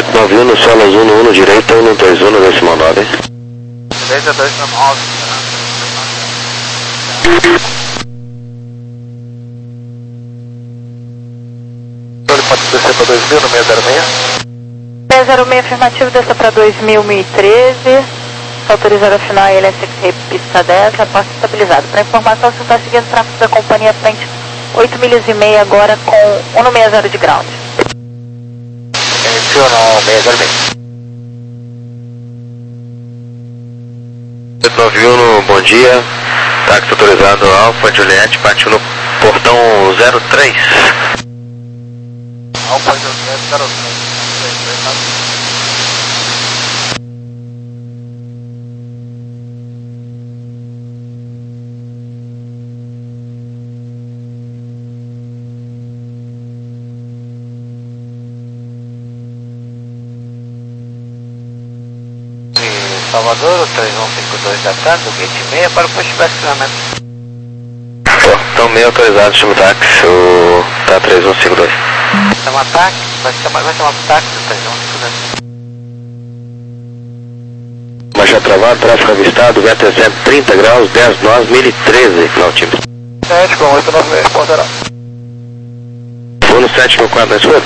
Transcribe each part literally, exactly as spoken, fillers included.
sete nove um no solo azul no um direita, um dois um no decimal nove. Direita dois nove. Ele pode descer para dois mil no seis zero seis? seis zero seis afirmativo, desça para dois mil, mil e treze. Autorizado a final L S X pista dez, reposta estabilizado. Para informação, você está seguindo o tráfego da companhia frente oito milhas e meia agora com um no seis zero de ground. Iniciou no seis zero seis. sete nove um no bom dia, táxi autorizado Alfa Juliette, partiu no portão zero três. Alfa Juliette zero três. Salvador, três um cinco dois da tarde, do gate seis para o pushback treinamento. Portão meio autorizado, chama o táxi, o tá três um cinco dois. Chama táxi, vai chamar, vai chamar o táxi três um cinco dois. Marcha travado, tráfego avistado, vento é cento e trinta graus, dez nós, mil e treze, Nautilus. sete com oito nove seis, ponderá. um no sete com quatro na escuta.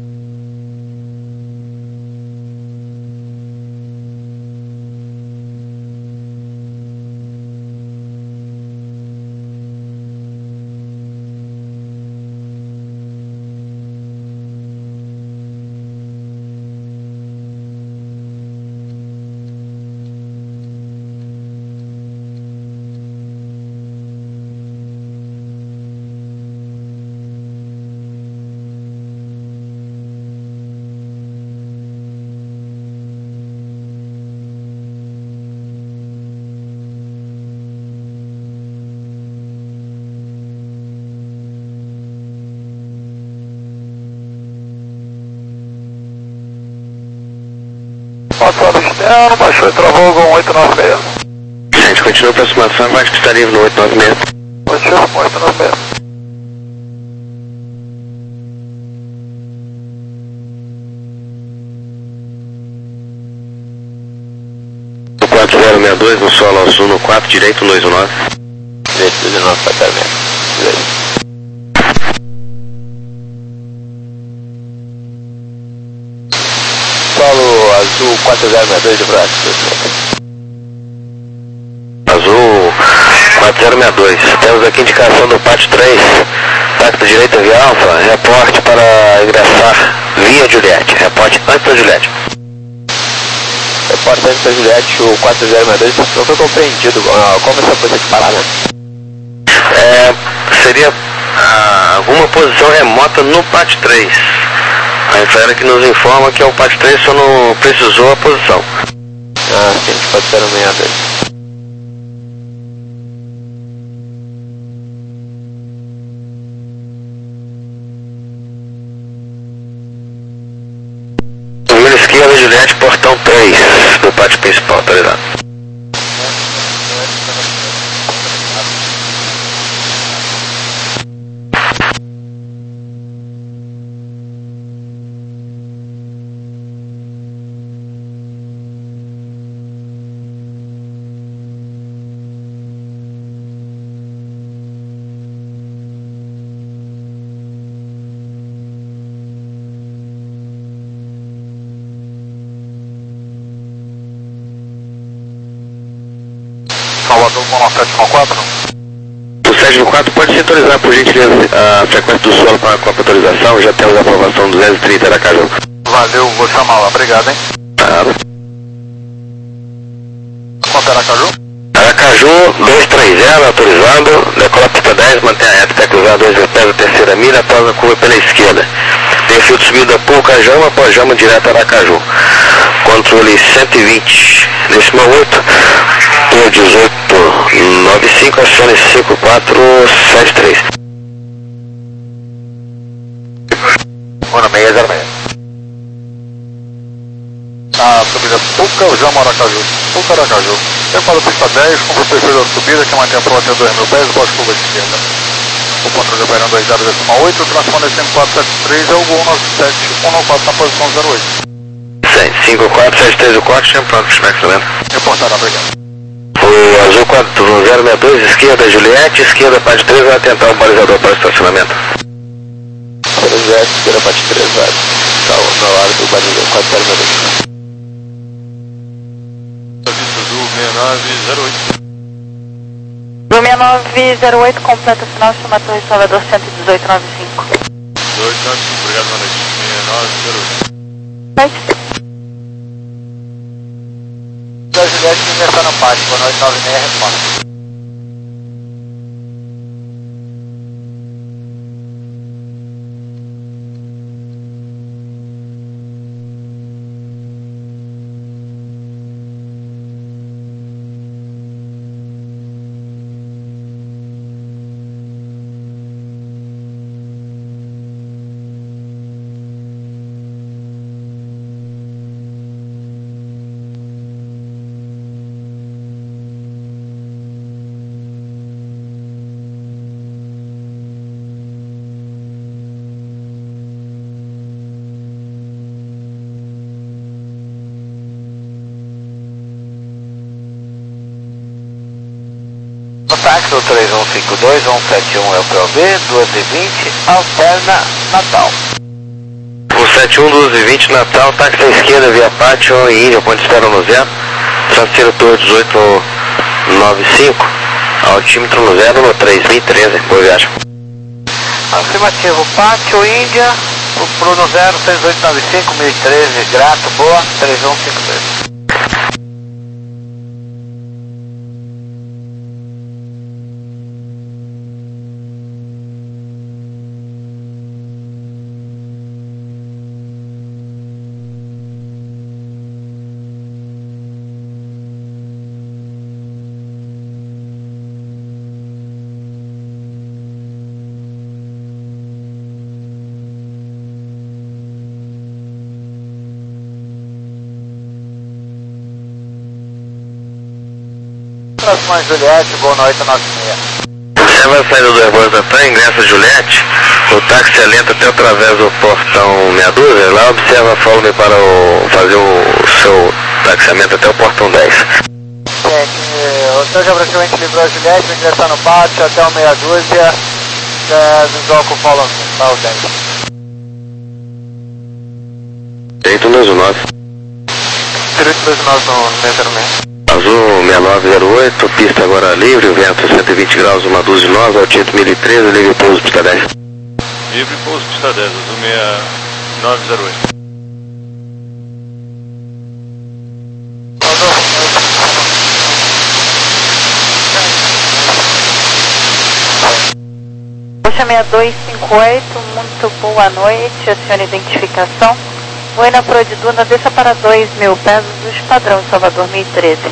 Passando externo, baixou e travou com oito nove seis. A gente continua a aproximação, eu acho que está livre no oito nove seis. Baixou com oito nove seis. quatro zero seis dois no solo azul no quatro, direito dois um nove. Direito dois um nove, quatro zero seis. Direito. Solo azul quatro zero seis dois de braço. Azul quatro zero seis dois. Temos aqui indicação do pátio três. Táxi direita via Alfa. Reporte para ingressar via Juliette. Reporte antes da Juliette. Reporte antes da Juliette, o quatro zero seis dois não foi compreendido. Como essa posição de parada? É, seria ah, alguma posição remota no pátio três. A infraero que nos informa que o pátio três só não precisou a posição. Ah, sim, quatro zero seis dois. Número esquerda, Juliette, portão três do pátio principal, autorizado. Salvador com sete com quatro. O sete com quatro pode sintonizar por gentileza a frequência do solo para a Copa autorização, já temos a aprovação duzentos e trinta da Aracaju. Valeu, vou chamar lá, obrigado, hein? Claro. Quanto é Aracaju? Aracaju dois três zero, autorizado, decola pista dez, mantém a reta, pé cruzado dois pés da terceira milha, após a curva pela esquerda. Perfil de subida Pulcajama, após Jama direto a Aracaju. Controle cento e vinte, decimal oito, por dezoito noventa e cinco, acione cinco quatro sete três. Mano, seis zero seis. Ah, subida Pulcajama, Aracaju. Puca Aracaju. Tempo pista dez, com o perfil da subida, que mantém a prova até dois mil pés, pós-curva de esquerda. O controle operando dois zero decimal oito, transponder cinco quatro sete três, é o Gol nove sete um nove quatro na posição zero oito. cinco quatro sete três o corte, tempo pronto, pushback, reportado, obrigado. O azul quatro zero seis dois, esquerda Juliette, esquerda parte três, vai tentar um balizador para o estacionamento. Juliette, esquerda parte três, vai. Tá, na hora do balizador, quatro zero dois. Aviso azul seis nove zero oito. Do seis nove zero oito, completa final, chama Torre Salvador cento e dezoito noventa e cinco. dois nove cinco, obrigado, boa noite. seis nove zero oito. Noite. Da Juliette que ingressar no pátio, boa noite, nove seis, responde. Táxi três um cinco dois um sete um é o P O B, duas e vinte, alterna Natal. O sete um, duas e vinte, Natal, táxi à esquerda, via Pátio e Índia, ponto espera no zero. Tranceiro Torre dezoito noventa e cinco, altímetro no zero no três mil e treze, boa viagem. Afirmativo, Pátio, Índia, o Bruno zero seis oito nove cinco, mil e treze, grato, boa, três um cinco dois. Próxima Juliette, boa noite, nove seis. Observa a saída do Airbus da TAM, ingressa Juliette, o táxi alenta até através do portão meia dúzia, lá observa a follow-me para o, fazer o seu taxiamento até o portão dez. É que o senhor já praticamente livrou a Juliette, vai ingressar no pátio até o meia dúzia, é, visual com follow-me, tá, o dez. Direito dois nove. Direito dois nove no meia zero seis. Azul seis nove zero oito, pista agora livre, o vento cento e vinte graus, uma dúzia de nós, altímetro mil e treze, livre pouso pista dez. Livre pouso pista dez, azul seis nove zero oito. Poxa seis dois cinco oito, muito boa noite, a senhora identificação. Buena Prodiduna, desça para dois mil pés, dos padrão Salvador mil e treze.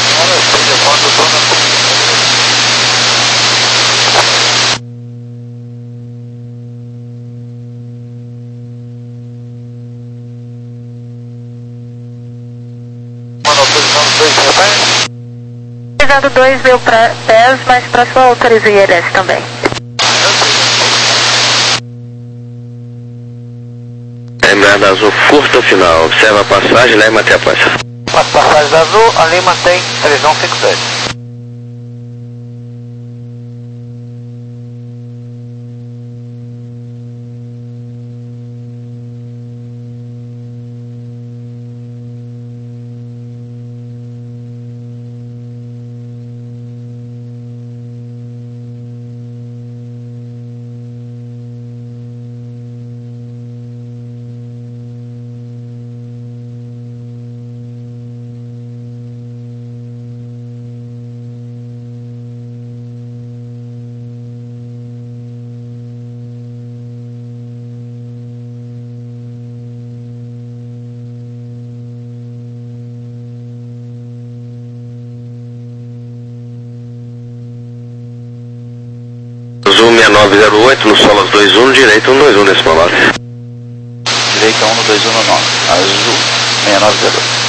Pesando dois mil pés, mas para sua autoriza I L S também. Lembrada azul, curta final, observa a passagem, lá e mantém a paz. As passagens azul, ali mantém três um cinco dois. Azul seis nove zero oito, no Solas dois um, direito um dois um nesse nove. Direita um no dois um no nove. Azul seis nove zero oito.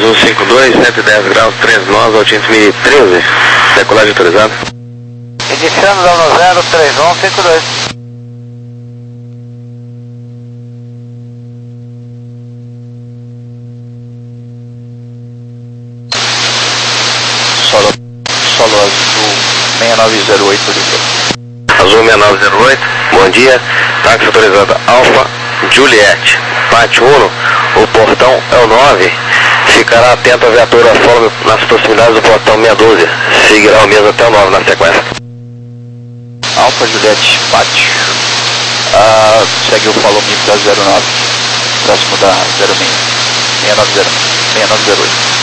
um cinco dois, cento e dez graus, três nós, altimetria mil e treze, decolagem autorizada. Iniciando da no zero, três um cinco dois. Solo, solo azul seis nove zero oito, Azul seis nove zero oito, bom dia, táxi autorizado Alfa Juliette, parte um, o portão é o nove, ficará atento à viatura fora nas proximidades do portão meia dúzia, seguirá o mesmo até o nove na sequência. Alfa Juliette, pátio. Ah, segue o follow me para zero nove, próximo da zero seis, seis nove zero, seis nove zero oito.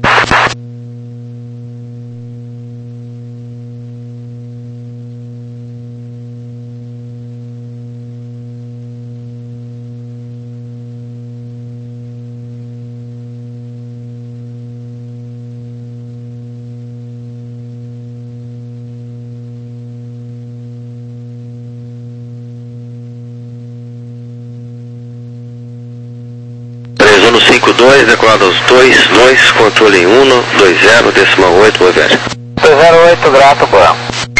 três um cinco dois, decolado aos dois, dois, controle um, dois zero, decimal oito, boa viagem. dois zero oito, grato, boa.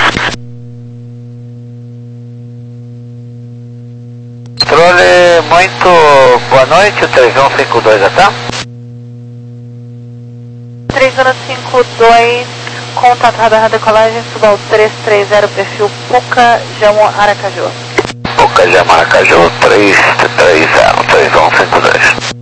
Controle, muito boa noite, o três um cinco dois, tá? três um cinco dois, contatada a decolagem, suba ao três três zero, perfil Puca, Jamo Aracaju. Puca, Jamo Aracaju, três três zero, três um cinco dois.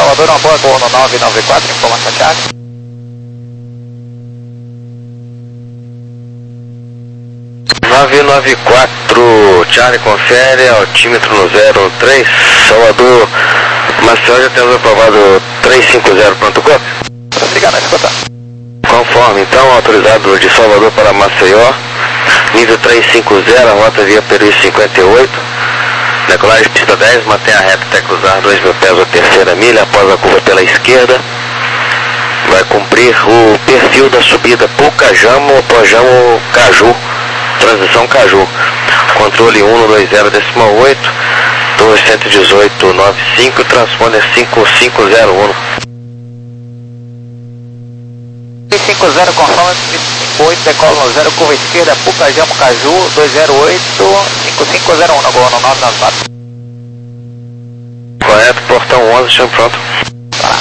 Salvador, uma boa gol no nove nove quatro, informação Thiago. nove nove quatro, Charlie confere, altímetro no zero um três, Salvador, Maceió, já temos aprovado trezentos e cinquenta, pronto, copy. Obrigado, escuta. Conforme, então, autorizado de Salvador para Maceió, nível trezentos e cinquenta, rota via Peru cinquenta e oito, decolagem pista dez, mantenha a reta até cruzar dois mil pés a terceira milha, após a curva pela esquerda, vai cumprir o perfil da subida Pucajamo, Pojamo, Caju, transição Caju, controle um dois zero decimal oito, dois um oito nove cinco, transponder cinco cinco zero um. cinco zero, conforme cinco oito, decola no zero, curva esquerda, Pucajamo, Caju, dois zero oito, cinco cinco zero um, no gol no nove nove quatro. Correto, portão onze, chão pronto. Tá.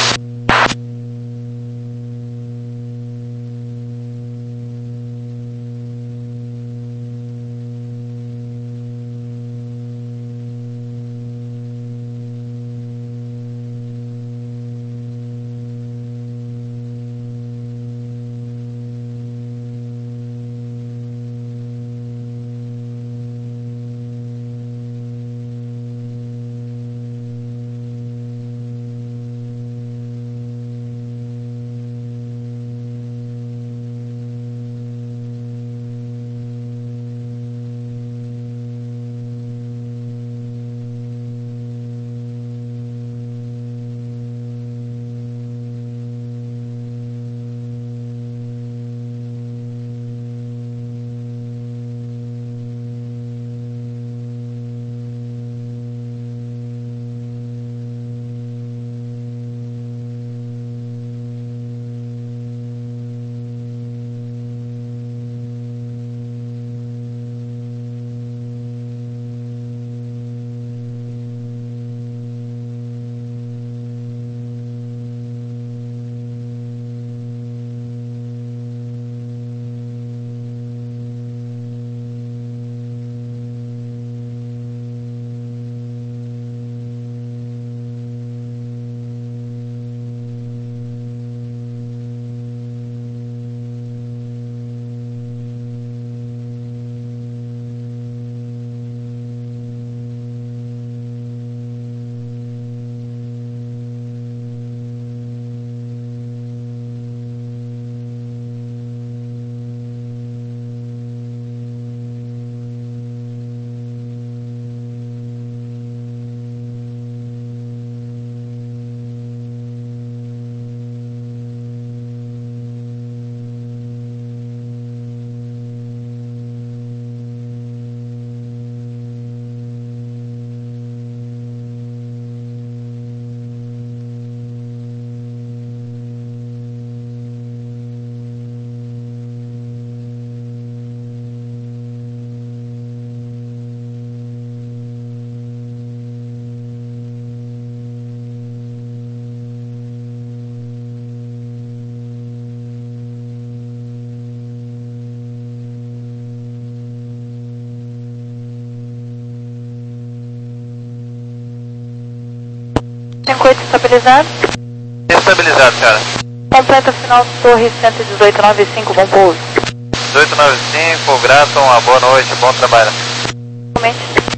cinco oito estabilizado. Estabilizado, cara. Completa final Torre cento e dezoito nove cinco, bom pouso. dezoito nove cinco, grato, uma boa noite, bom trabalho. Realmente.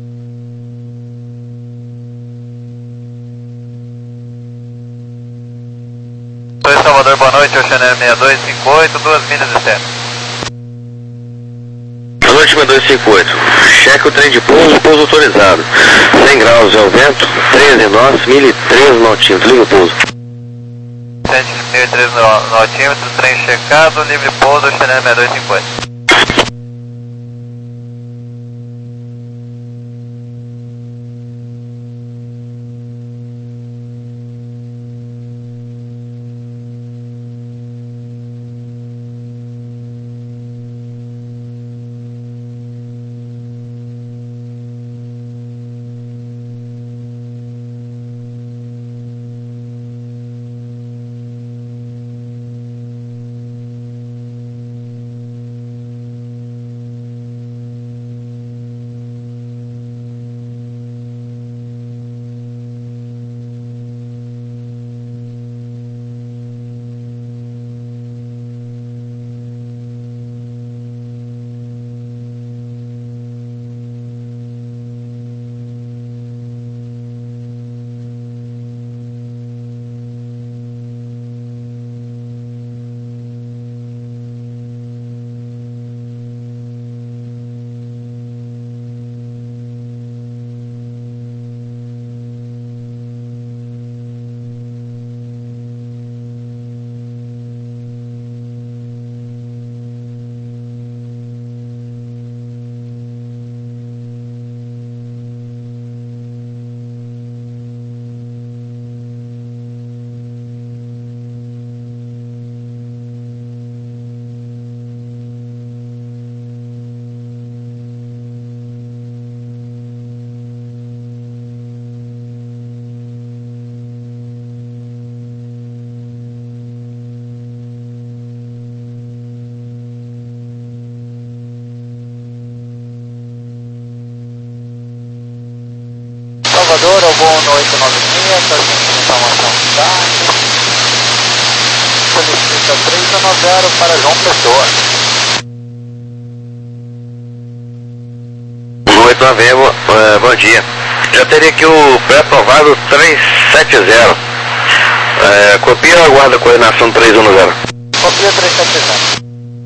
Oi, Salvador, boa noite, Oceaneiro seis dois cinco oito, duas milhas e sete. Boa noite, seis dois cinco oito. Cheque o trem de pouso, pouso autorizado. cem graus é o vento, treze nós, mil e treze nautímetros. Liga o pouso. sete mil e treze nautímetros, trem checado, livre pouso, Oceaneiro seis dois cinco oito. Gol no oito nove seis, solicita informação cidade. Solicita três um zero para João Pessoa. oito nove seis, uh, bom dia. Já teria aqui o pré-aprovado trezentos e setenta. Uh, copia ou aguarda a coordenação trezentos e dez? Copia trezentos e setenta.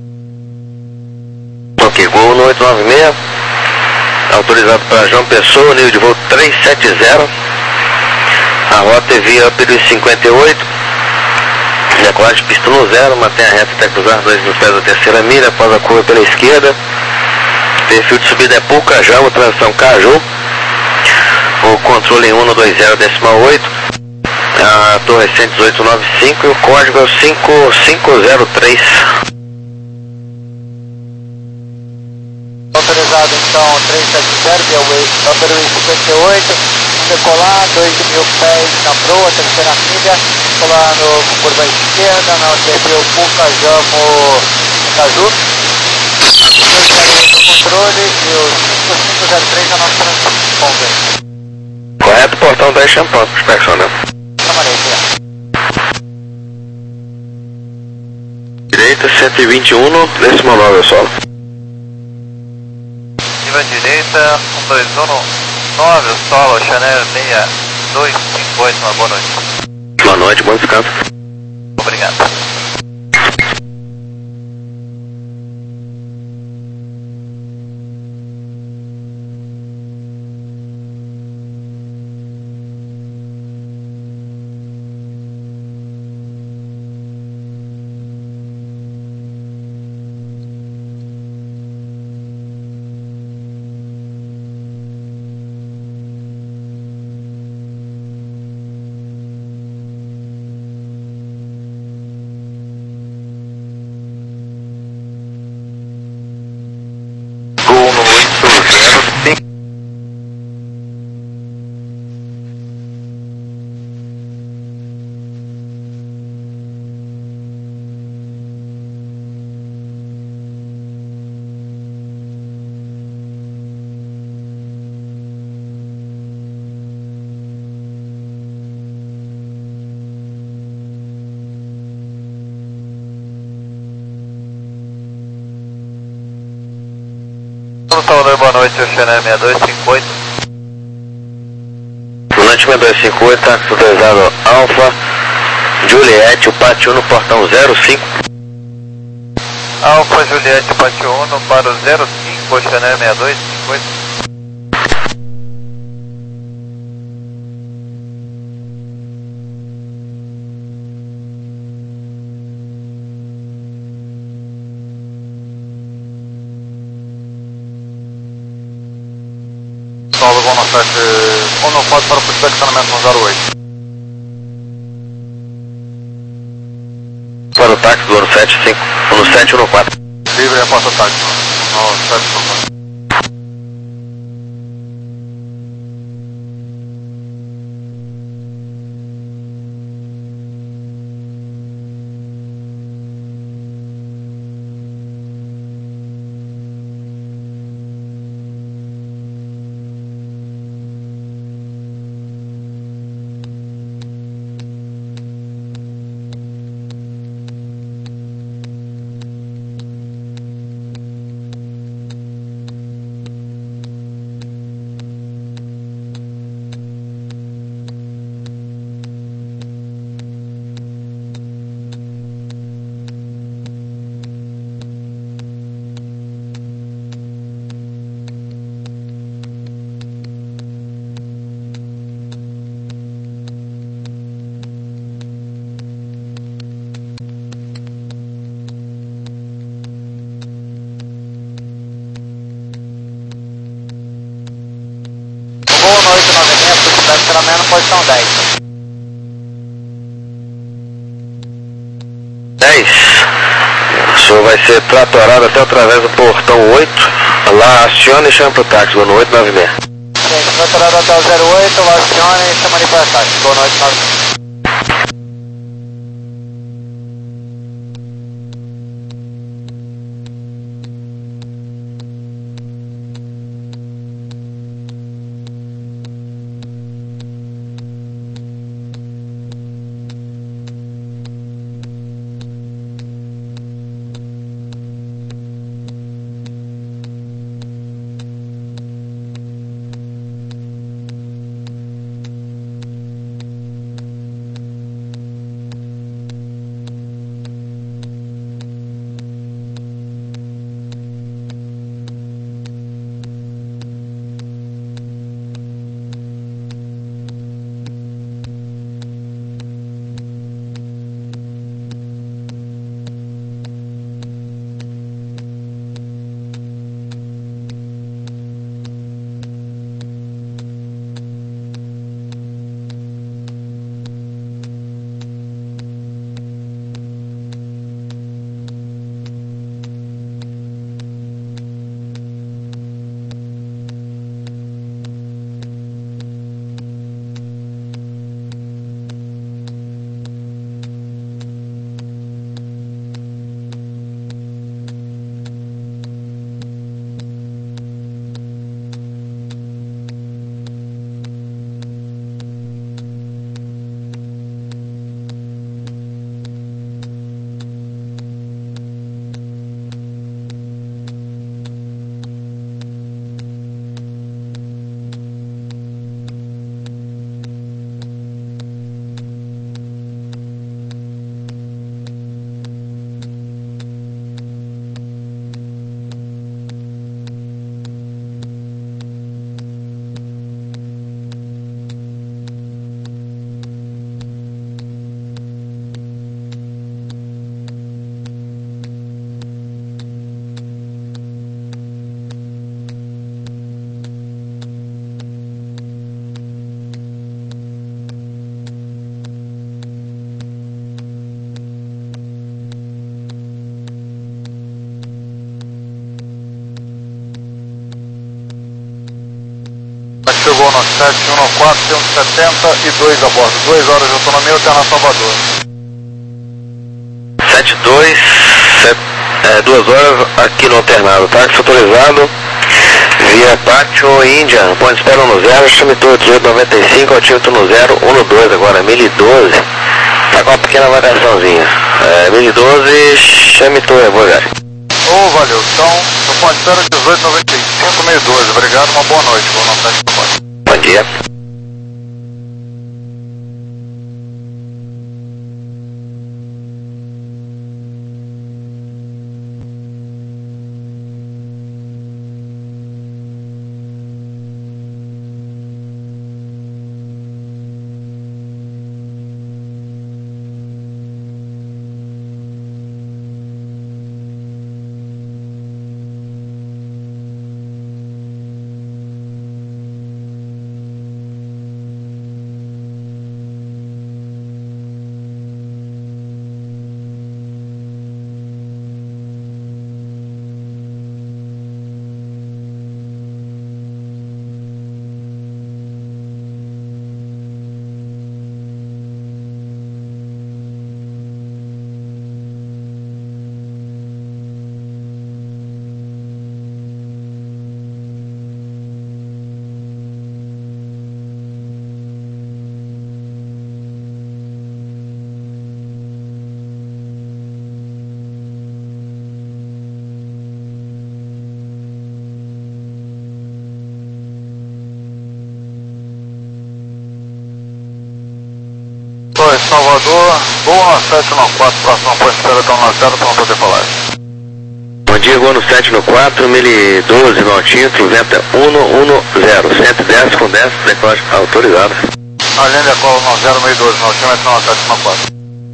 Ok, gol no oito nove seis. Autorizado para João Pessoa, nível de voo trezentos e setenta. A rota é via Piri cinquenta e oito. Decolagem pista no zero, mantenha a reta até cruzar dois mil pés da terceira milha, após a curva pela esquerda. Perfil de subida é Pucajama, transição Caju. O controle em um dois zero decimal oito. A torre é cento e dezoito noventa e cinco e o código é o cinco cinco zero três. Autorizado então trezentos e setenta, via Piri cinquenta e oito. Decolar, dois mil pés na proa, terceira milha. Decolando curva esquerda, na perfil Pucajamo Caju. Controle e o cinco cinco zero três a nossa transmissão. Correto, portão dez Champão, inspeção, né? Direita cento e vinte e um, décimo nove, solo. Nível direita, um dois um nove, solo, Chanel seis dois cinco oito, uma boa noite. Boa noite, bom descanso. Obrigado. Salvador, boa noite, o Chanel seis dois cinco oito. Boa noite, seis dois cinco oito, tá autorizado Alfa, Juliette, o pátio um no portão zero cinco. Alfa, Juliette, pátio um para o zero cinco, o Chanel seis dois cinco oito. Solo Gol no sete um não pode para o posicionamento no zero oito. Para o táxi do ano sete cinco, no sete um quatro. Livre, reporta o táxi no sete um quatro. Estacionamento posição dez. dez. O senhor vai ser tratorado até através do portão oito. Lá acione e chama para o táxi, no oito nove seis. Sim, tratorado até o zero oito, lá acione e chama ali para o táxi, boa noite nove seis. voo no sete um quatro, tem um setenta e dois a bordo, duas horas de autonomia até na Salvador. sete dois, é, duas horas aqui no alternado, táxi autorizado, via Pátio Índia, ponto de espera no zero, chamitou dezoito noventa e cinco, altímetro no zero, um no dois agora, mil e doze, tá com uma pequena variaçãozinha, é, mil e doze, chamitou, é boa viagem. Ô, oh, valeu, então, no ponto de espera dezoito noventa e cinco, mil e doze, obrigado, uma boa noite, vou no sete um quatro. Bom dia. Salvador, voo no sete um quatro, próximo ponto de espera, estão na zero para não poder falar. Bom dia, voo no sete no quatro, mil e doze no altímetro, venta cento e dez, cento e dez com dez, decolagem autorizada. Além da cola no zero, mil e doze no altímetro, no sete um quatro.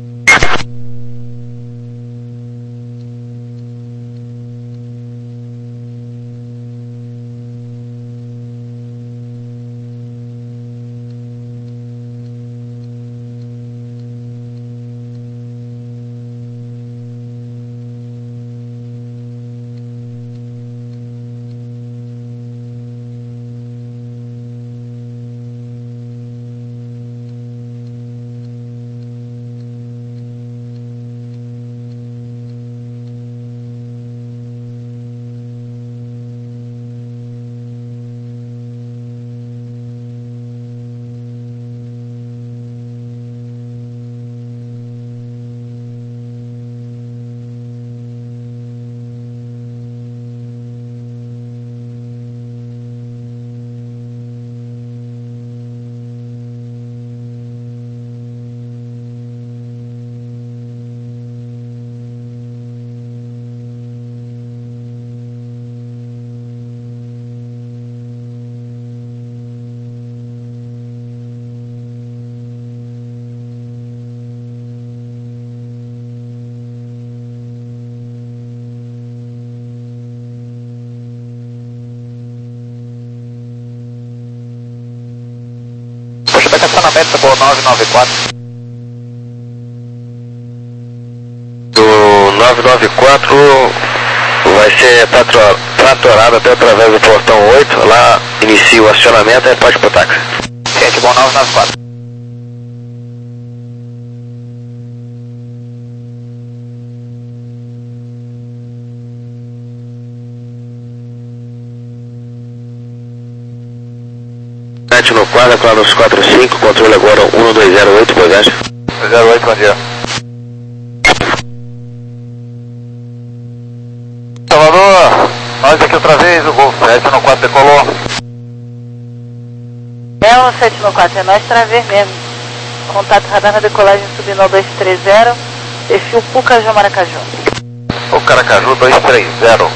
Estacionamento voo nove nove quatro. Do nove nove quatro vai ser tratorado até através do portão oito, lá inicia o acionamento e pode ir pro táxi. Gente, bom nove nove quatro. sete no quadro, Claros quatro cinco, controle agora um dois zero oito, boa viagem. zero oito, bom dia. Salvador, nós aqui outra vez, o Gol sete no quatro decolou. É o sete no quatro, é nós traver mesmo. Contato radar na decolagem subindo ao dois três zero, perfil Pucajó Maracaju. O Caracaju dois três zero.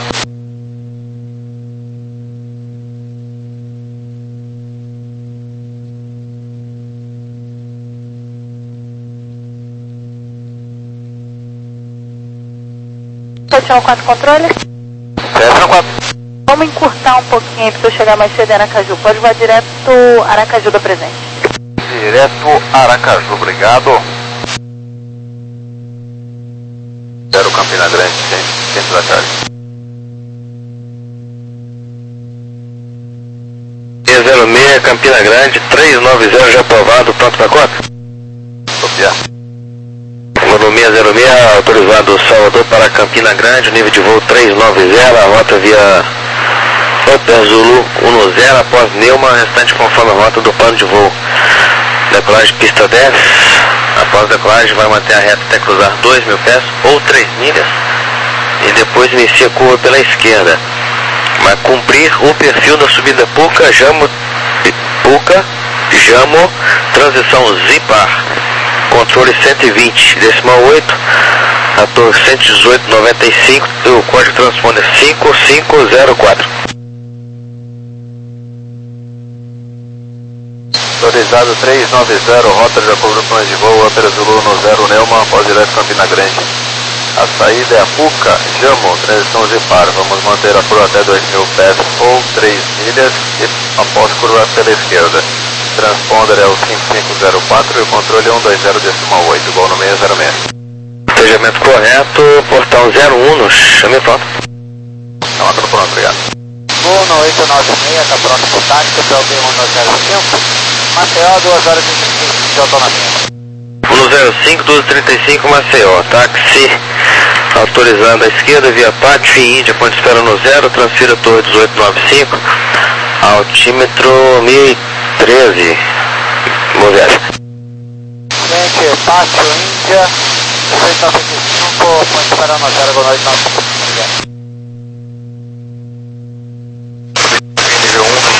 sete um quatro controle? sete um quatro. Vamos encurtar um pouquinho para eu chegar mais cedo em Aracaju. Pode voar direto Aracaju da Presente. Direto Aracaju, obrigado. Zero Campina Grande, centro da tarde. zero seis Campina Grande, trezentos e noventa já aprovado, pronto para cota? Copiar. Voo seiscentos e seis, autorizado Salvador para Campina Grande, nível de voo trezentos e noventa, a rota via Hotel Zulu dez, após Neuma, restante conforme a rota do plano de voo. Decolagem pista dez, após decolagem vai manter a reta até cruzar dois mil pés ou três milhas e depois inicia a curva pela esquerda. Vai cumprir o perfil da subida Puca, Jamo, Puca, Jamo, transição Zipar, controle cento e vinte, decimal oito, a torre cento e dezoito noventa e cinco e o código transponder cinco cinco zero quatro. Autorizado trezentos e noventa, rota de acordo com plano de voo, Hotel Zulu no zero Neuma, após direto Campina Grande. A saída é a Puca, Jamo, transição Zipar. Vamos manter a curva até dois mil pés ou três milhas e após curva pela esquerda. Transponder é o cinco cinco zero quatro e o controle é cento e vinte decimal oito, igual no seis zero seis. Despejamento correto, portão zero um, no chame pronto. Não, tá pronto, obrigado. Gol no oito nove seis, está pronto para o táxi, P L B um zero cinco, Maceió, duas horas e trinta e cinco de autonomia. um zero cinco, duas trinta e cinco, Maceió, táxi autorizando à esquerda, via Pátio e Índia, ponto de espera no zero, transfira torre dezoito noventa e cinco, altímetro mil e treze, boa viagem. Gente, Pátio, Índia, dezoito noventa e cinco, ponto de espera no zero, Gol oito nove cinco, obrigado. Nível um,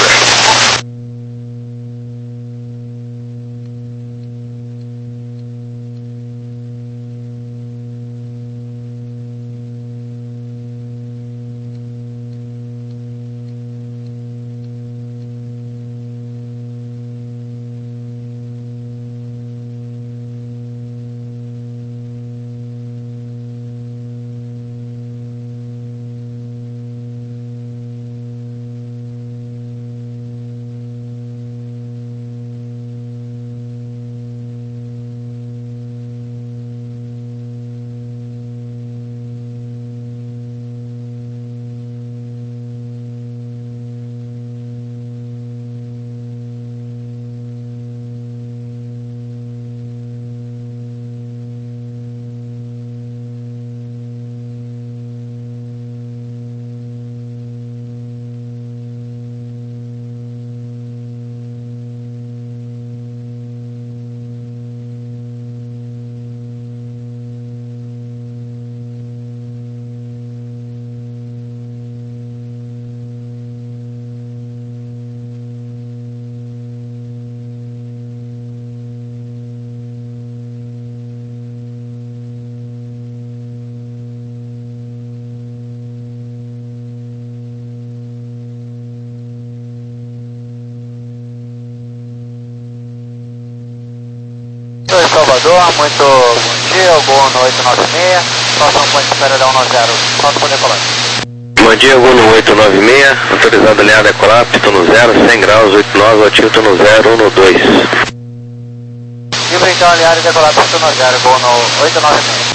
Salvador, muito bom dia, o Gol no oito nove seis, próximo ponto de espera da um zero, pronto para decolar. bom dia, Gol no oito nove seis, autorizado alinhar decolar, pito no zero, cem graus, oito nove, altímetro no zero, um no dois. Livre então, alinhar e decolar, pito no zero, Gol no oito nove seis.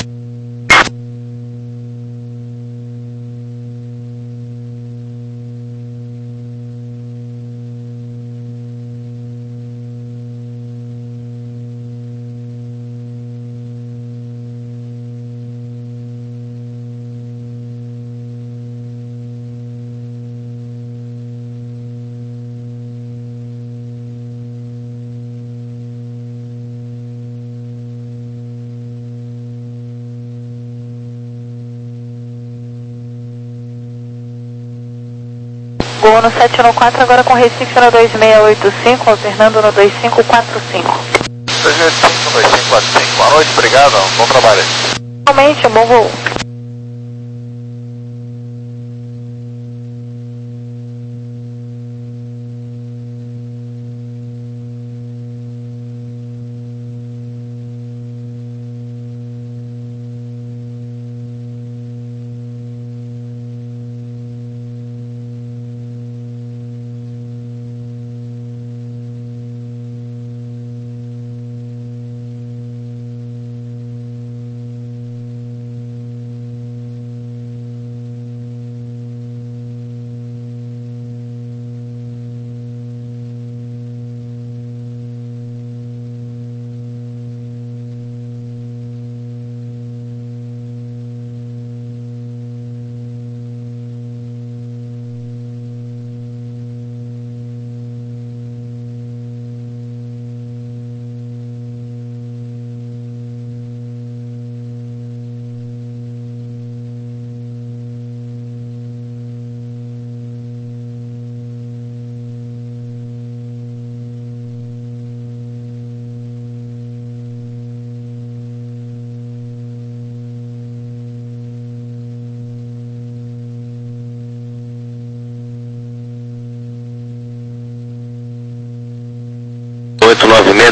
Gol no sete um quatro, agora com Recife no dois seis oito cinco, alternando no dois cinco quatro cinco. dois oito cinco, dois cinco quatro cinco, boa noite, obrigado, bom trabalho. Realmente, um bom voo.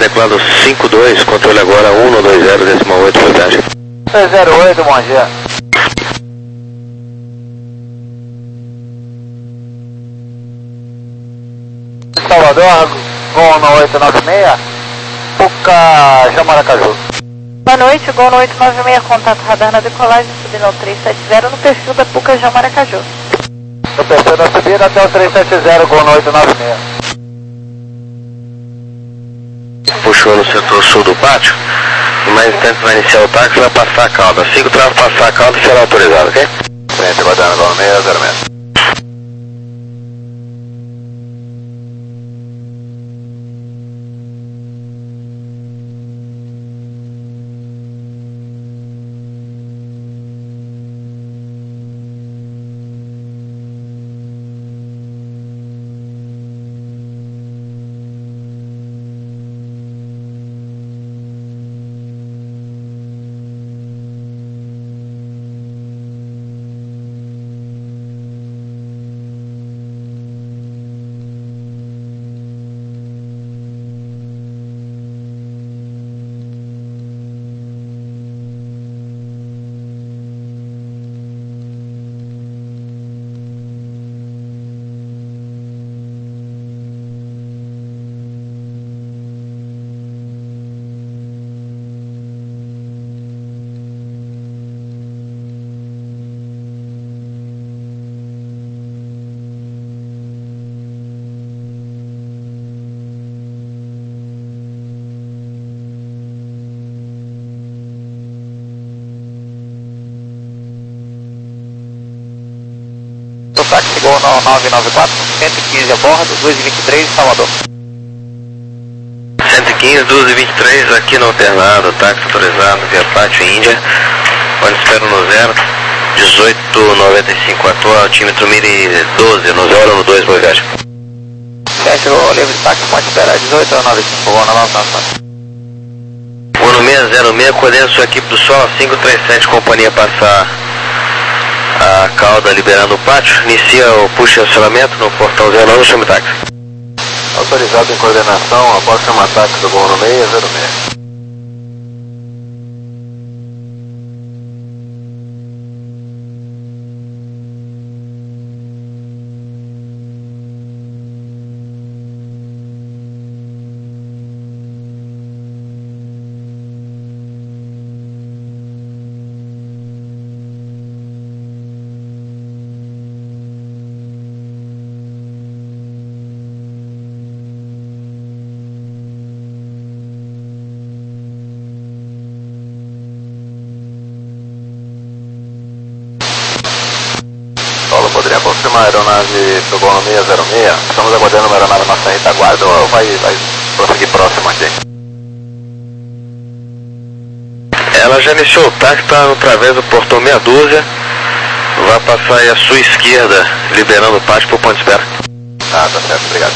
decolado cinco dois, controle agora um dois zero, decimal oito, voltagem. três zero oito, bom dia. Salvador, Gol no oito nove seis, Puca, Jamaracaju. Boa noite, Gol no oito nove seis, contato radar na decolagem, subindo ao três sete zero no perfil da Puca Jamaracaju. No perfil da subida até o três sete zero, Gol no oito nove seis. Puxou no setor sul do pátio, em mais instantes vai iniciar o táxi e vai passar a cauda. Assim que o tráfego passar a cauda, será autorizado, ok? Frente, aguardando, Gol seis zero seis. Táxi Gol no nove nove quatro, cento e quinze a bordo, duas e vinte e três, Salvador. cento e quinze, duas e vinte e três, aqui no alternado, táxi autorizado via Pátio Índia, onde espero no zero, dezoito noventa e cinco, atual, altímetro mire doze, no zero no dois, boa viagem. sete, Gol livre de táxi, pode esperar, dezoito noventa e cinco, Gol na nove nove quatro. Uno seis zero seis, coordena sua equipe do Sol, cinco três sete, companhia passar a cauda liberando o pátio, inicia o push de acionamento no portão zero nove, chame táxi. Autorizado em coordenação, após chamar táxi do Gol no seis zero seis. Poderia confirmar a aeronave do Gol no seis zero seis. Estamos aguardando uma aeronave nossa em retaguarda ou vai, vai prosseguir próximo aqui? Ela já iniciou o táxi, está através do portão meia dúzia, vai passar aí à sua esquerda, liberando o pátio para o ponto de espera. Ah, tá certo, obrigado.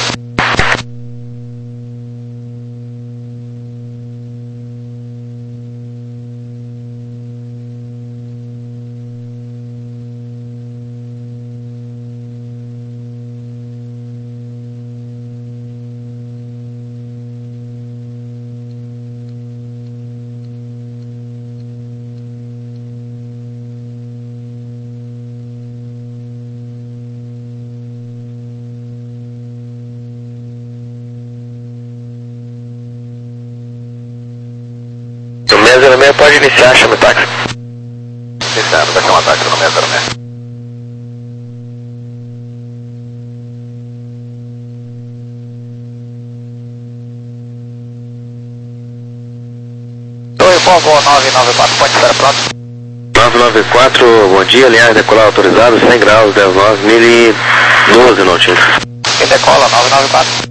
O seis zero seis pode iniciar, chame o táxi. Iniciando, vai chamar táxi no seis zero seis. Oi, bom, Gol nove nove quatro, pode esperar pronto. nove nove quatro, bom dia, linhagem decolar autorizado, cem graus, dez nove, mil e doze no altímetro. Quem decola, nove nove quatro.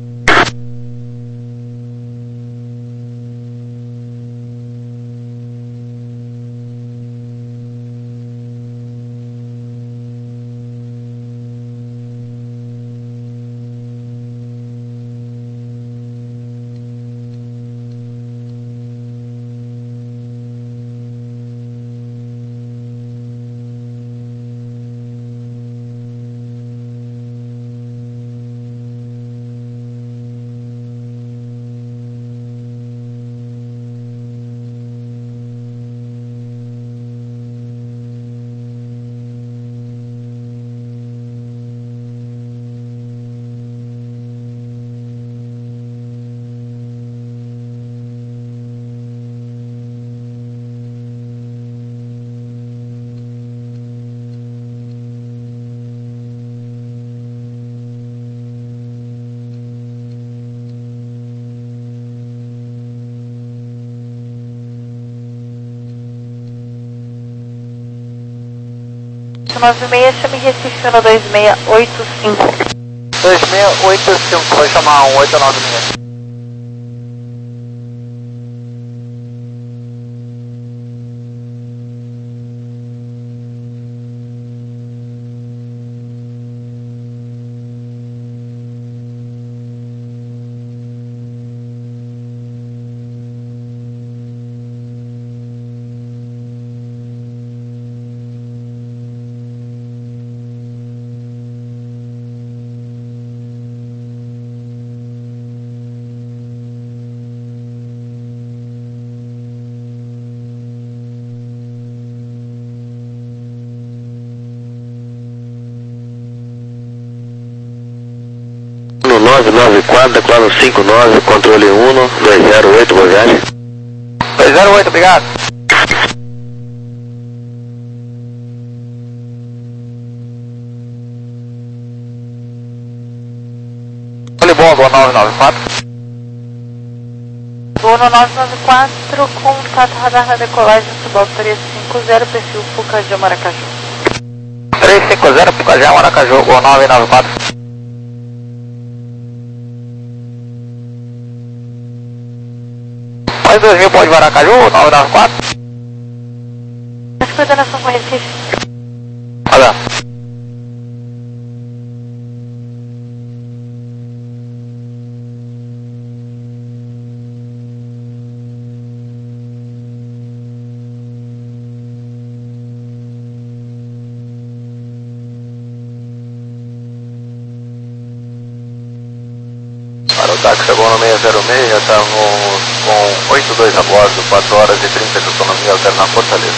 oito nove seis, chame Recife no dois seis oito cinco. dois seis oito cinco, vai chamar um oito nove seis. nove nove quatro, declaro cinco nove, controle um, dois zero oito, boa viagem. dois zero oito, obrigado. Olha bom, Gol nove nove quatro. Gol no nove nove quatro, contato radar na decolagem, subalto três cinco zero, perfil Pucajá, Maracaju. três cinco zero, Pucajá, Maracaju, Gol nove nove quatro. Mais dois mil, pode Maracaju, nove nove quatro. As coordenações com Recife. Olha. Para o táxi chegou no seis zero seis, já estamos com oito dois a bordo, quatro horas e trinta de autonomia alterna na Fortaleza.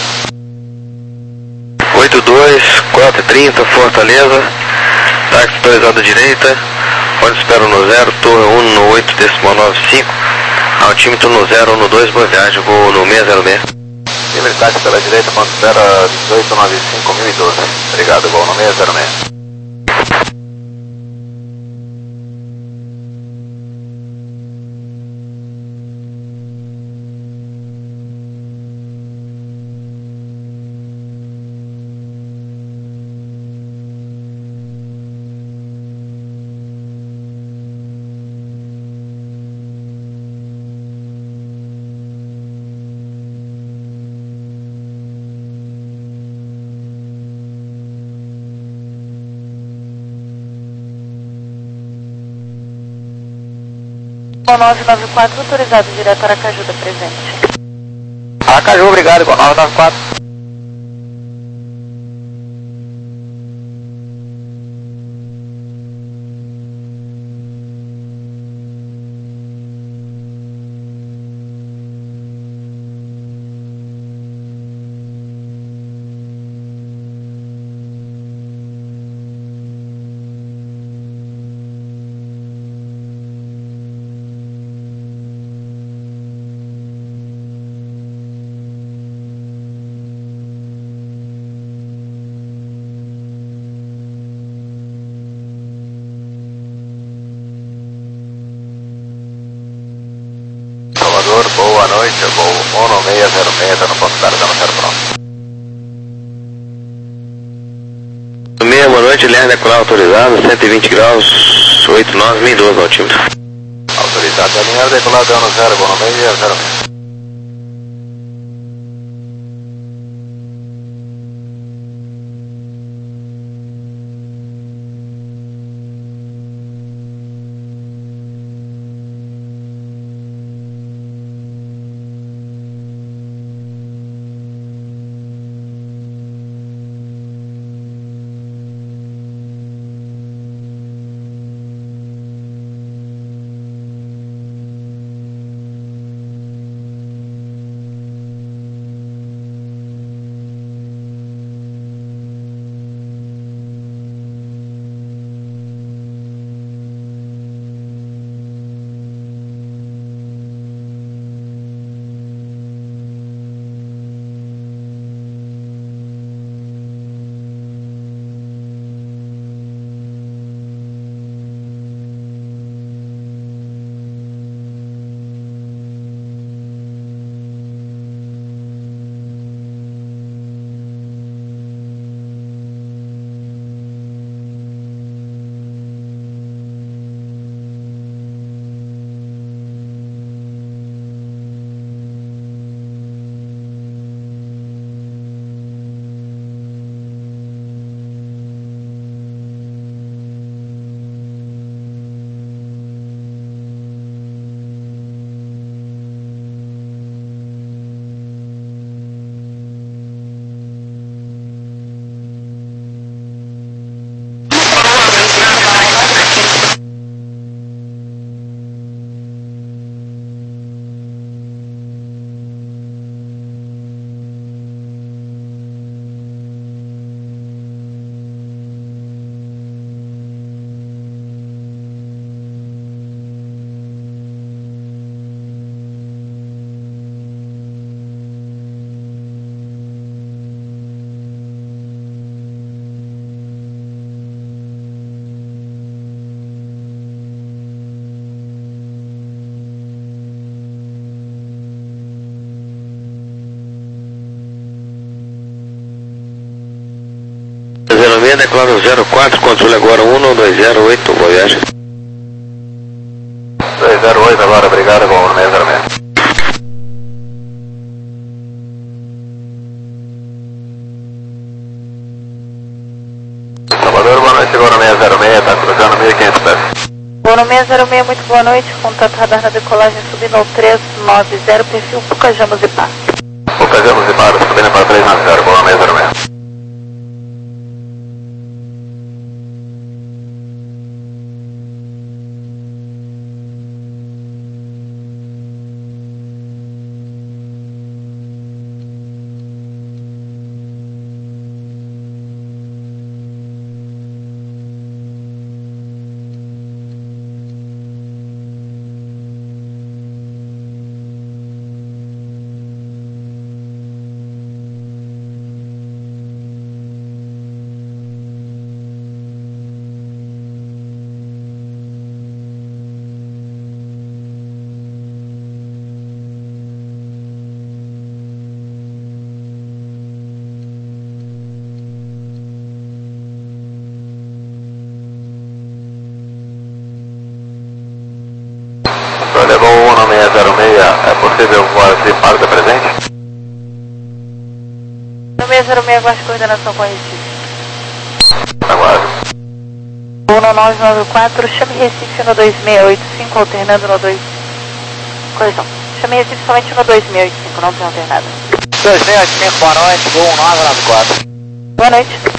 oito dois, quatro e trinta, Fortaleza, táxi autorizado direita, onde espero no zero, torre um no oito, decimal nove cinco, altímetro no zero, no dois, boa viagem, vou no seis zero seis. Livre táxi pela direita, ponto espera dezoito nove cinco mil e doze. Obrigado, vou no seis zero seis. nove nove quatro, autorizado direto Aracaju, da presente. Aracaju, obrigado, igual nove nove quatro. Salvador, boa noite, voo Mono seis zero seis, no ponto espera, dando zero pronto. Meia, boa noite, Lerner decolar autorizado, cento e vinte graus, oito nove mil e doze, altímetro. Autorizado, alinhar decolar, dando zero, Mono seis zero seis. meia, declaro zero quatro, controle agora um dois zero oito, boa viagem. dois zero oito agora, obrigado, Gol seis zero seis. Salvador, boa noite, Gol seis zero seis, tá cruzando mil e quinhentos pés. Gol seis zero seis, muito boa noite, contato radar na decolagem subindo ao três nove zero, perfil Pucajamos e Par. Pucajamos e Par, subindo para três nove zero, Gol seis zero seis. Levou um no seis zero seis, é possível voar de parque presente? No seis zero seis, aguarde coordenação com Recife. Aguardo. Uno nove nove quatro, chame Recife no dois seis oito cinco, alternando no dois... Correção, chame Recife somente no dois seis oito cinco, não tem alternado. dois seis oito cinco, boa noite, Gol nove nove quatro. Boa noite.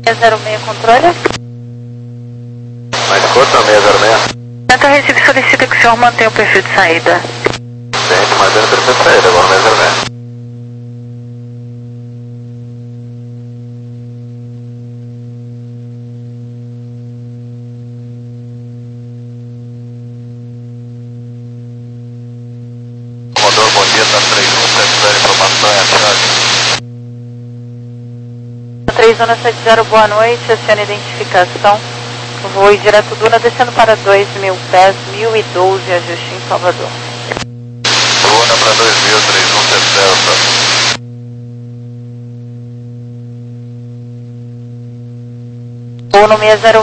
seis zero seis, controle. Mais curta, seis zero seis. Centro Recife solicita que o senhor mantenha o perfil de saída. Gente, mantendo o perfil de saída, agora seis zero seis. Comodoro, bom dia, tá três um sete zero, informação é a chave. três um sete zero, boa noite, aciona a identificação. Vou ir direto Duna, descendo para dois mil pés, mil e doze, ajuste em Salvador. Duna para dois mil, três um sete zero, tá? Ou no seis zero